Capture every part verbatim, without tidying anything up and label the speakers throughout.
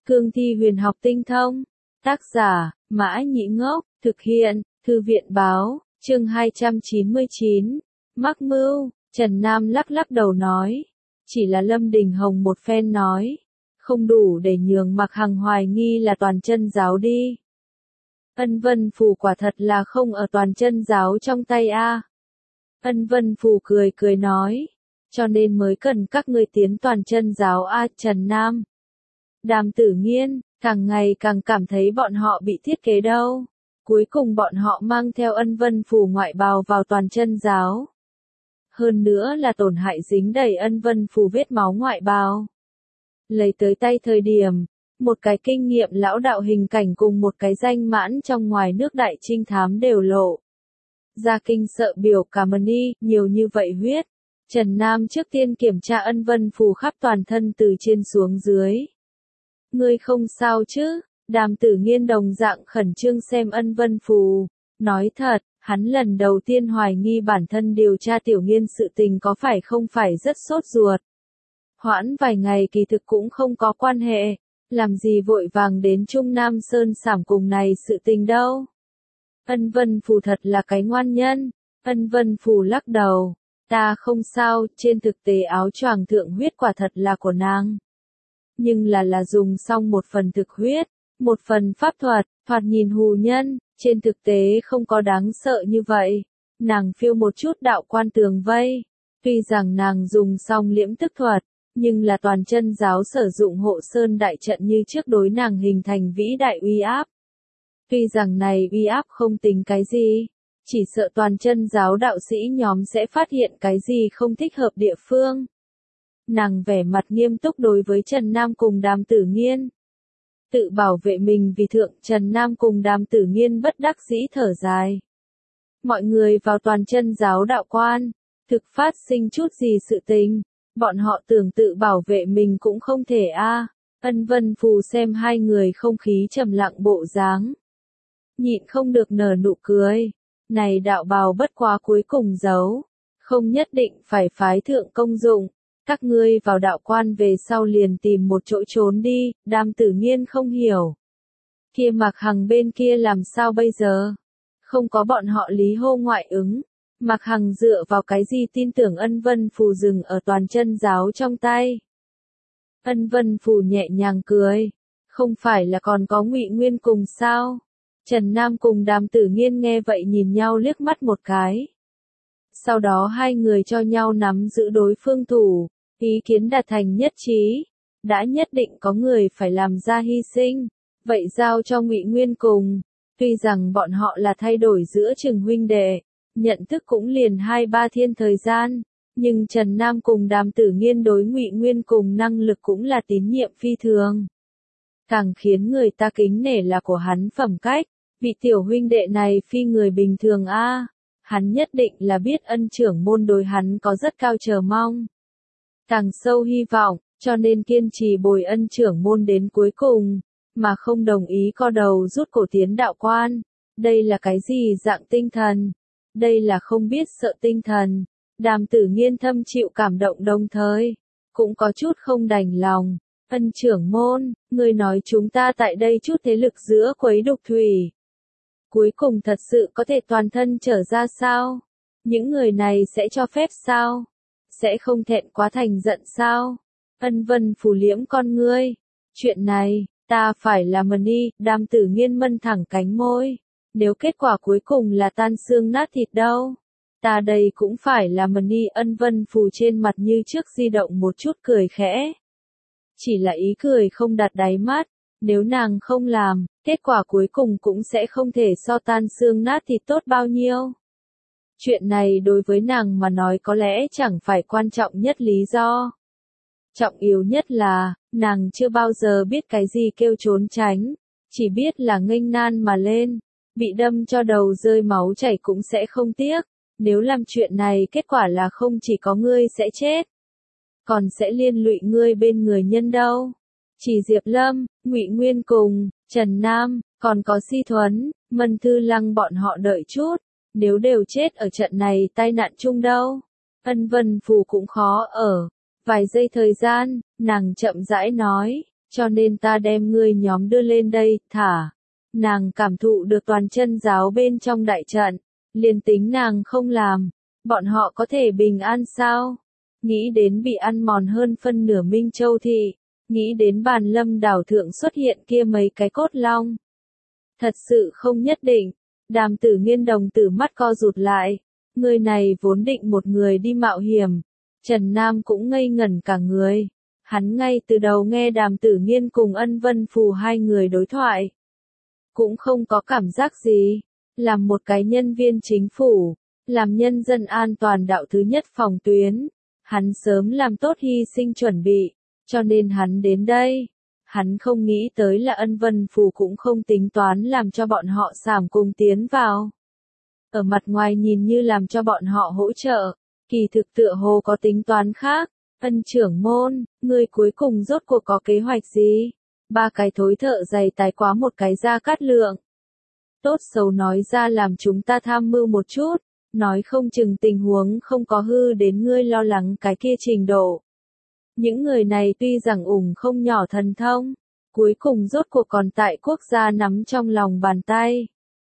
Speaker 1: Cương thi huyền học tinh thông. Tác giả, Mã Nhĩ Ngốc, thực hiện, Thư viện Báo, chương hai trăm chín mươi chín. Mắc mưu, Trần Nam lắc lắc đầu nói. Chỉ là Lâm Đình Hồng một phen nói. Không đủ để nhường Mạc Hằng hoài nghi là toàn chân giáo đi. Ân Vân Phù quả thật là không ở toàn chân giáo trong tay a. Ân Vân Phù cười cười nói. Cho nên mới cần các ngươi tiến toàn chân giáo a. Trần Nam. Đàm Tử Nghiên, càng ngày càng cảm thấy bọn họ bị thiết kế đâu. Cuối cùng bọn họ mang theo Ân Vân Phù ngoại bào vào toàn chân giáo. Hơn nữa là tổn hại dính đầy Ân Vân Phù vết máu ngoại bào. Lấy tới tay thời điểm, một cái kinh nghiệm lão đạo hình cảnh cùng một cái danh mãn trong ngoài nước đại trinh thám đều lộ. Gia kinh sợ biểu cảm ơn, nhiều như vậy huyết. Trần Nam trước tiên kiểm tra Ân Vân Phù khắp toàn thân từ trên xuống dưới. Ngươi không sao chứ? Đàm Tử Nghiên đồng dạng khẩn trương xem Ân Vân Phù. Nói thật, hắn lần đầu tiên hoài nghi bản thân điều tra Tiểu Nghiên sự tình có phải không phải rất sốt ruột. Hoãn vài ngày kỳ thực cũng không có quan hệ. Làm gì vội vàng đến Trung Nam Sơn sảm cùng này sự tình đâu. Ân Vân Phù thật là cái ngoan nhân. Ân Vân Phù lắc đầu. Ta không sao, trên thực tế áo choàng thượng huyết quả thật là của nàng. Nhưng là là dùng xong một phần thực huyết, một phần pháp thuật, thoạt nhìn hù nhân, trên thực tế không có đáng sợ như vậy. Nàng phiêu một chút đạo quan tường vây. Tuy rằng nàng dùng xong liễm tức thuật, nhưng là toàn chân giáo sử dụng hộ sơn đại trận như trước đối nàng hình thành vĩ đại uy áp. Tuy rằng này uy áp không tính cái gì, chỉ sợ toàn chân giáo đạo sĩ nhóm sẽ phát hiện cái gì không thích hợp địa phương. Nàng vẻ mặt nghiêm túc đối với Trần Nam cùng Đàm Tử Nghiên. Tự bảo vệ mình vì thượng Trần Nam cùng Đàm Tử Nghiên bất đắc dĩ thở dài. Mọi người vào toàn chân giáo đạo quan, thực phát sinh chút gì sự tình, bọn họ tưởng tự bảo vệ mình cũng không thể a. Ân Vân Phù xem hai người không khí trầm lặng bộ dáng. Nhịn không được nở nụ cười. Này đạo bào bất quá cuối cùng giấu. Không nhất định phải phái thượng công dụng. Các ngươi vào đạo quan về sau liền tìm một chỗ trốn đi. Đàm Tử Nghiên không hiểu. Kia Mạc Hằng bên kia làm sao bây giờ? Không có bọn họ lý hô ngoại ứng. Mạc Hằng dựa vào cái gì tin tưởng Ân Vân Phù dừng ở toàn chân giáo trong tay? Ân Vân Phù nhẹ nhàng cười. Không phải là còn có Ngụy Nguyên cùng sao? Trần Nam cùng Đàm Tử Nghiên nghe vậy nhìn nhau liếc mắt một cái. Sau đó hai người cho nhau nắm giữ đối phương thủ, ý kiến đạt thành nhất trí. Đã nhất định có người phải làm ra hy sinh, vậy giao cho Ngụy Nguyên cùng. Tuy rằng bọn họ là thay đổi giữa chừng huynh đệ, nhận thức cũng liền hai ba thiên thời gian, nhưng Trần Nam cùng Đàm Tử Nghiên đối Ngụy Nguyên cùng năng lực cũng là tín nhiệm phi thường. Càng khiến người ta kính nể là của hắn phẩm cách. Vị tiểu huynh đệ này phi người bình thường a, hắn nhất định là biết ân trưởng môn đối hắn có rất cao chờ mong. Càng sâu hy vọng, cho nên kiên trì bồi ân trưởng môn đến cuối cùng, mà không đồng ý co đầu rút cổ tiến đạo quan. Đây là cái gì dạng tinh thần? Đây là không biết sợ tinh thần. Đàm Tử Nghiên thâm chịu cảm động đồng thời, cũng có chút không đành lòng. Ân trưởng môn, người nói chúng ta tại đây chút thế lực giữa quấy đục thủy. Cuối cùng thật sự có thể toàn thân trở ra sao? Những người này sẽ cho phép sao? Sẽ không thẹn quá thành giận sao? Ân Vân Phù liễm con ngươi. Chuyện này, ta phải làm mần đi. Đàm Tử Nghiên mân thẳng cánh môi. Nếu kết quả cuối cùng là tan xương nát thịt đâu? Ta đây cũng phải làm mần đi. Ân Vân Phù trên mặt như trước di động một chút cười khẽ. Chỉ là ý cười không đặt đáy mắt. Nếu nàng không làm, kết quả cuối cùng cũng sẽ không thể so tan xương nát thịt tốt bao nhiêu. Chuyện này đối với nàng mà nói có lẽ chẳng phải quan trọng nhất lý do. Trọng yếu nhất là, nàng chưa bao giờ biết cái gì kêu trốn tránh, chỉ biết là nghênh nan mà lên, bị đâm cho đầu rơi máu chảy cũng sẽ không tiếc. Nếu làm chuyện này kết quả là không chỉ có ngươi sẽ chết, còn sẽ liên lụy ngươi bên người nhân đâu. Chỉ Diệp Lâm, Ngụy Nguyên cùng Trần Nam, còn có Si Thuấn, Mân Thư Lăng bọn họ đợi chút, nếu đều chết ở trận này tai nạn chung đâu. Ân Vân Phù cũng khó ở. Vài giây thời gian, nàng chậm rãi nói, cho nên ta đem ngươi nhóm đưa lên đây, thả. Nàng cảm thụ được toàn chân giáo bên trong đại trận, liền tính nàng không làm, bọn họ có thể bình an sao? Nghĩ đến bị ăn mòn hơn phân nửa Minh Châu thị, nghĩ đến bàn lâm đảo thượng xuất hiện kia mấy cái cốt long. Thật sự không nhất định, Đàm Tử Nghiên đồng tử mắt co rụt lại, người này vốn định một người đi mạo hiểm, Trần Nam cũng ngây ngẩn cả người, hắn ngay từ đầu nghe Đàm Tử Nghiên cùng Ân Vân Phù hai người đối thoại, cũng không có cảm giác gì, làm một cái nhân viên chính phủ, làm nhân dân an toàn đạo thứ nhất phòng tuyến, hắn sớm làm tốt hy sinh chuẩn bị, cho nên hắn đến đây. Hắn không nghĩ tới là Ân Vân Phù cũng không tính toán làm cho bọn họ sảm cùng tiến vào. Ở mặt ngoài nhìn như làm cho bọn họ hỗ trợ, kỳ thực tựa hồ có tính toán khác. Ân trưởng môn, người cuối cùng rốt cuộc có kế hoạch gì? Ba cái thối thợ giày tái quá một cái Gia Cát Lượng. Tốt xấu nói ra làm chúng ta tham mưu một chút, nói không chừng tình huống không có hư đến ngươi lo lắng cái kia trình độ. Những người này tuy rằng ủng không nhỏ thần thông, cuối cùng rốt cuộc còn tại quốc gia nắm trong lòng bàn tay.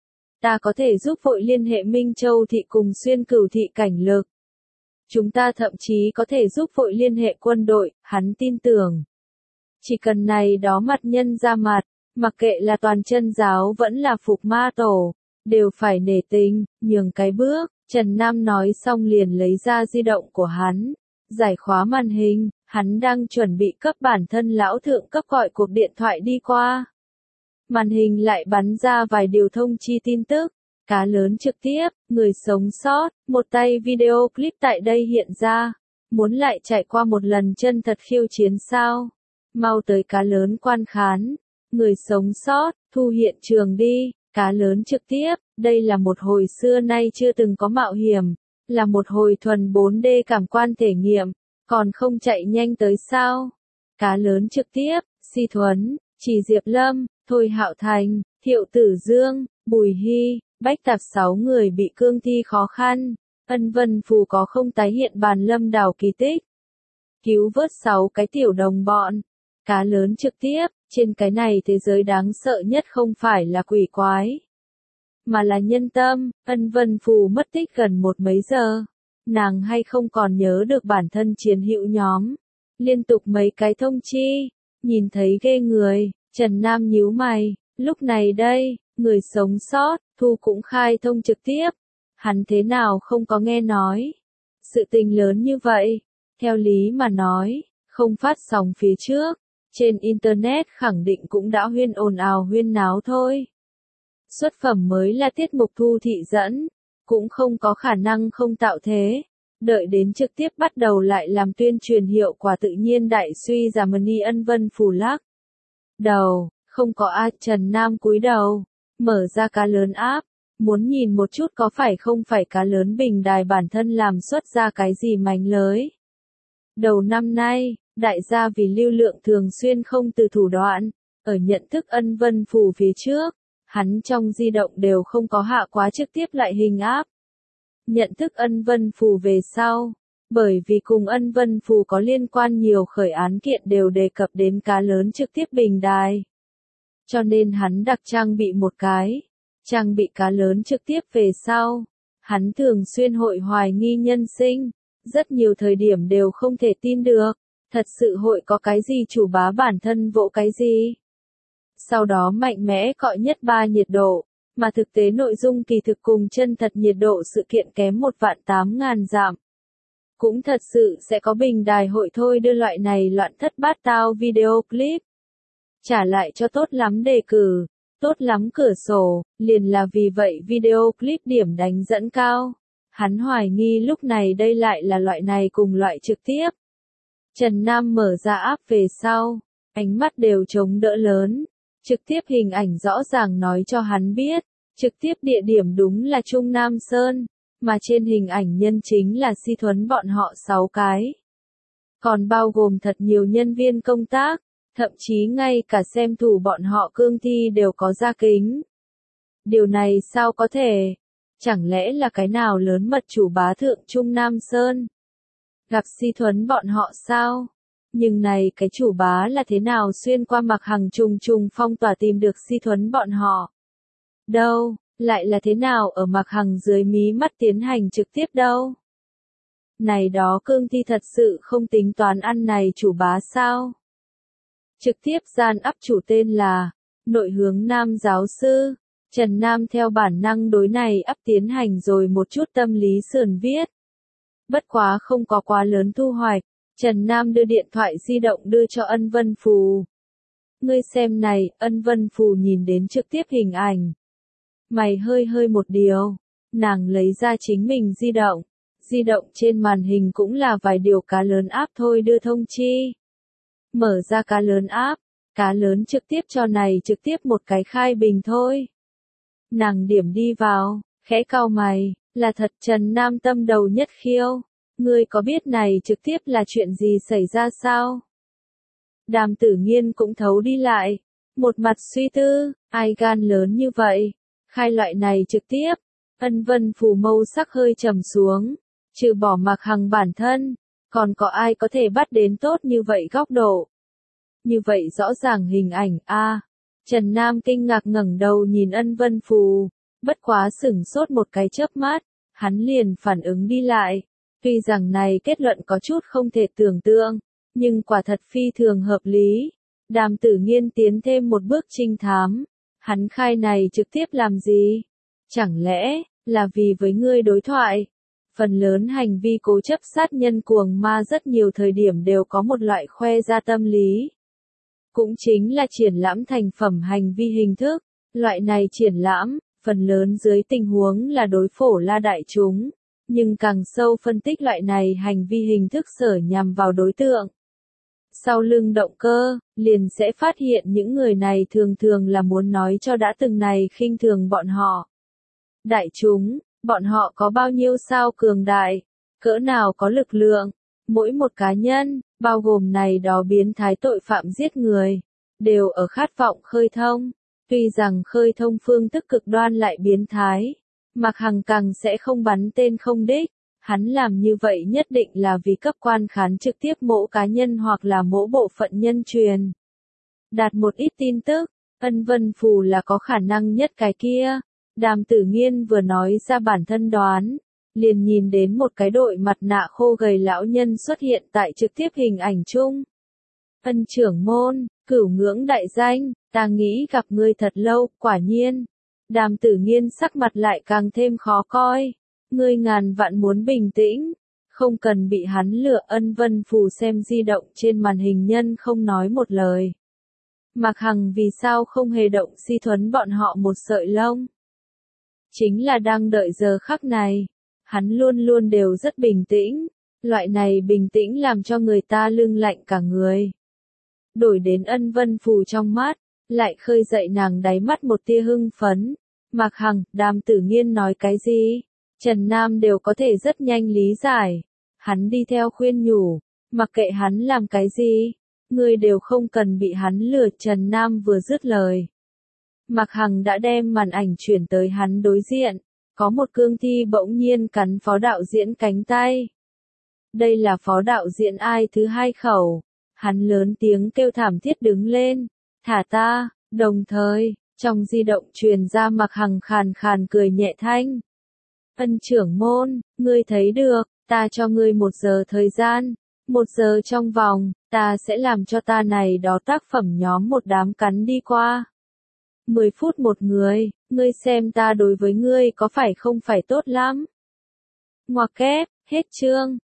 Speaker 1: Ta có thể giúp vội liên hệ Minh Châu thị cùng Xuyên Cửu thị cảnh lực. Chúng ta thậm chí có thể giúp vội liên hệ quân đội, hắn tin tưởng. Chỉ cần này đó mặt nhân ra mặt, mặc kệ là toàn chân giáo vẫn là Phục Ma Tổ, đều phải nể tình, nhường cái bước. Trần Nam nói xong liền lấy ra di động của hắn, giải khóa màn hình. Hắn đang chuẩn bị cấp bản thân lão thượng cấp gọi cuộc điện thoại đi qua. Màn hình lại bắn ra vài điều thông chi tin tức. Cá lớn trực tiếp, người sống sót, một tay video clip tại đây hiện ra. Muốn lại trải qua một lần chân thật khiêu chiến sao? Mau tới cá lớn quan khán. Người sống sót, thu hiện trường đi. Cá lớn trực tiếp, đây là một hồi xưa nay chưa từng có mạo hiểm. Là một hồi thuần bốn D cảm quan thể nghiệm. Còn không chạy nhanh tới sao? Cá lớn trực tiếp, Si Thuấn, Chỉ Diệp Lâm, Thôi Hạo Thành, Thiệu Tử Dương, Bùi Hy, Bách Tạp sáu người bị cương thi khó khăn. Ân Vân Phù có không tái hiện bàn lâm đảo kỳ tích. Cứu vớt sáu cái tiểu đồng bọn. Cá lớn trực tiếp, trên cái này thế giới đáng sợ nhất không phải là quỷ quái, mà là nhân tâm. Ân Vân Phù mất tích gần một mấy giờ. Nàng hay không còn nhớ được bản thân chiến hữu nhóm. Liên tục mấy cái thông chi, nhìn thấy ghê người, Trần Nam nhíu mày, lúc này đây, người sống sót, thu cũng khai thông trực tiếp. Hắn thế nào không có nghe nói. Sự tình lớn như vậy, theo lý mà nói, không phát sóng phía trước, trên Internet khẳng định cũng đã huyên ồn ào huyên náo thôi. Xuất phẩm mới là tiết mục thu thị dẫn. Cũng không có khả năng không tạo thế. Đợi đến trực tiếp bắt đầu lại làm tuyên truyền hiệu quả tự nhiên đại suy giảm ni Ân Vân Phù lắc đầu, không có ai. Trần Nam cúi đầu, mở ra cá lớn app, muốn nhìn một chút có phải không phải cá lớn bình đài bản thân làm xuất ra cái gì mánh lới. Đầu năm nay, đại gia vì lưu lượng thường xuyên không từ thủ đoạn, ở nhận thức Ân Vân Phù phía trước. Hắn trong di động đều không có hạ quá trực tiếp lại hình áp. Nhận thức Ân Vân Phù về sau, bởi vì cùng Ân Vân Phù có liên quan nhiều khởi án kiện đều đề cập đến cá lớn trực tiếp bình đài. Cho nên hắn đặc trang bị một cái, trang bị cá lớn trực tiếp về sau. Hắn thường xuyên hội hoài nghi nhân sinh, rất nhiều thời điểm đều không thể tin được, thật sự hội có cái gì chủ bá bản thân vỗ cái gì. Sau đó mạnh mẽ cọi nhất ba nhiệt độ, mà thực tế nội dung kỳ thực cùng chân thật nhiệt độ sự kiện kém một vạn tám ngàn giảm. Cũng thật sự sẽ có bình đài hội thôi đưa loại này loạn thất bát tao video clip. Trả lại cho tốt lắm đề cử, tốt lắm cửa sổ, liền là vì vậy video clip điểm đánh dẫn cao. Hắn hoài nghi lúc này đây lại là loại này cùng loại trực tiếp. Trần Nam mở ra app về sau, ánh mắt đều chống đỡ lớn. Trực tiếp hình ảnh rõ ràng nói cho hắn biết, trực tiếp địa điểm đúng là Trung Nam Sơn, mà trên hình ảnh nhân chính là Si Thuấn bọn họ sáu cái. Còn bao gồm thật nhiều nhân viên công tác, thậm chí ngay cả xem thủ bọn họ cương thi đều có ra kính. Điều này sao có thể? Chẳng lẽ là cái nào lớn mật chủ bá thượng Trung Nam Sơn? Gặp Si Thuấn bọn họ sao? Nhưng này cái chủ bá là thế nào xuyên qua Mạc Hằng trùng trùng phong tỏa tìm được Di Thuấn bọn họ? Đâu, lại là thế nào ở Mạc Hằng dưới mí mắt tiến hành trực tiếp đâu? Này đó cương thi thật sự không tính toán ăn này chủ bá sao? Trực tiếp gian áp chủ tên là Nội Hướng Nam giáo sư. Trần Nam theo bản năng đối này áp tiến hành rồi một chút tâm lý sườn viết. Bất quá không có quá lớn thu hoạch, Trần Nam đưa điện thoại di động đưa cho Ân Vân Phù. Ngươi xem này, Ân Vân Phù nhìn đến trực tiếp hình ảnh. Mày hơi hơi một điều, nàng lấy ra chính mình di động. Di động trên màn hình cũng là vài điều cá lớn áp thôi đưa thông chi. Mở ra cá lớn áp, cá lớn trực tiếp cho này trực tiếp một cái khai bình thôi. Nàng điểm đi vào, khẽ cau mày, là thật Trần Nam tâm đầu nhất khiêu. Ngươi có biết này trực tiếp là chuyện gì xảy ra sao? Đàm Tử Nghiên cũng thấu đi lại, một mặt suy tư, ai gan lớn như vậy, khai loại này trực tiếp. Ân Vân Phù mâu sắc hơi trầm xuống, trừ bỏ Mạc Hằng bản thân, còn có ai có thể bắt đến tốt như vậy góc độ. Như vậy rõ ràng hình ảnh a. À, Trần Nam kinh ngạc ngẩng đầu nhìn Ân Vân Phù, bất quá sửng sốt một cái chớp mắt, hắn liền phản ứng đi lại. Tuy rằng này kết luận có chút không thể tưởng tượng, nhưng quả thật phi thường hợp lý. Đàm Tử Nghiên tiến thêm một bước trinh thám. Hắn khai này trực tiếp làm gì? Chẳng lẽ, là vì với ngươi đối thoại? Phần lớn hành vi cố chấp sát nhân cuồng ma rất nhiều thời điểm đều có một loại khoe ra tâm lý. Cũng chính là triển lãm thành phẩm hành vi hình thức. Loại này triển lãm, phần lớn dưới tình huống là đối phổ la đại chúng. Nhưng càng sâu phân tích loại này hành vi hình thức sở nhằm vào đối tượng. Sau lưng động cơ, liền sẽ phát hiện những người này thường thường là muốn nói cho đã từng này khinh thường bọn họ. Đại chúng, bọn họ có bao nhiêu sao cường đại, cỡ nào có lực lượng, mỗi một cá nhân, bao gồm này đó biến thái tội phạm giết người, đều ở khát vọng khơi thông. Tuy rằng khơi thông phương thức cực đoan lại biến thái, Mạc Hằng càng sẽ không bắn tên không đích, hắn làm như vậy nhất định là vì cấp quan khán trực tiếp mỗi cá nhân hoặc là mỗi bộ phận nhân truyền. Đạt một ít tin tức, Ân Vân Phù là có khả năng nhất cái kia. Đàm Tử Nghiên vừa nói ra bản thân đoán, liền nhìn đến một cái đội mặt nạ khô gầy lão nhân xuất hiện tại trực tiếp hình ảnh chung. Ân trưởng môn, cửu ngưỡng đại danh, ta nghĩ gặp ngươi thật lâu, quả nhiên. Đàm Tử Nghiên sắc mặt lại càng thêm khó coi. Ngươi ngàn vạn muốn bình tĩnh, không cần bị hắn lừa. Ân Vân Phù xem di động trên màn hình nhân không nói một lời. Mạc Hằng vì sao không hề động Di Thuấn bọn họ một sợi lông? Chính là đang đợi giờ khắc này. Hắn luôn luôn đều rất bình tĩnh. Loại này bình tĩnh làm cho người ta lưng lạnh cả người. Đổi đến Ân Vân Phù trong mắt, lại khơi dậy nàng đáy mắt một tia hưng phấn. Mạc Hằng, Đàm Tử Nghiên nói cái gì? Trần Nam đều có thể rất nhanh lý giải. Hắn đi theo khuyên nhủ, mặc kệ hắn làm cái gì, ngươi đều không cần bị hắn lừa. Trần Nam vừa dứt lời, Mạc Hằng đã đem màn ảnh chuyển tới hắn đối diện, có một cương thi bỗng nhiên cắn phó đạo diễn cánh tay. Đây là phó đạo diễn ai thứ hai khẩu, hắn lớn tiếng kêu thảm thiết đứng lên, thả ta, đồng thời, trong di động truyền ra Mạc Hằng khàn khàn cười nhẹ thanh. Ân trưởng môn, ngươi thấy được, ta cho ngươi một giờ thời gian, một giờ trong vòng, ta sẽ làm cho ta này đó tác phẩm nhóm một đám cắn đi qua. Mười phút một người, ngươi xem ta đối với ngươi có phải không phải tốt lắm. Ngoặc kép, hết chương.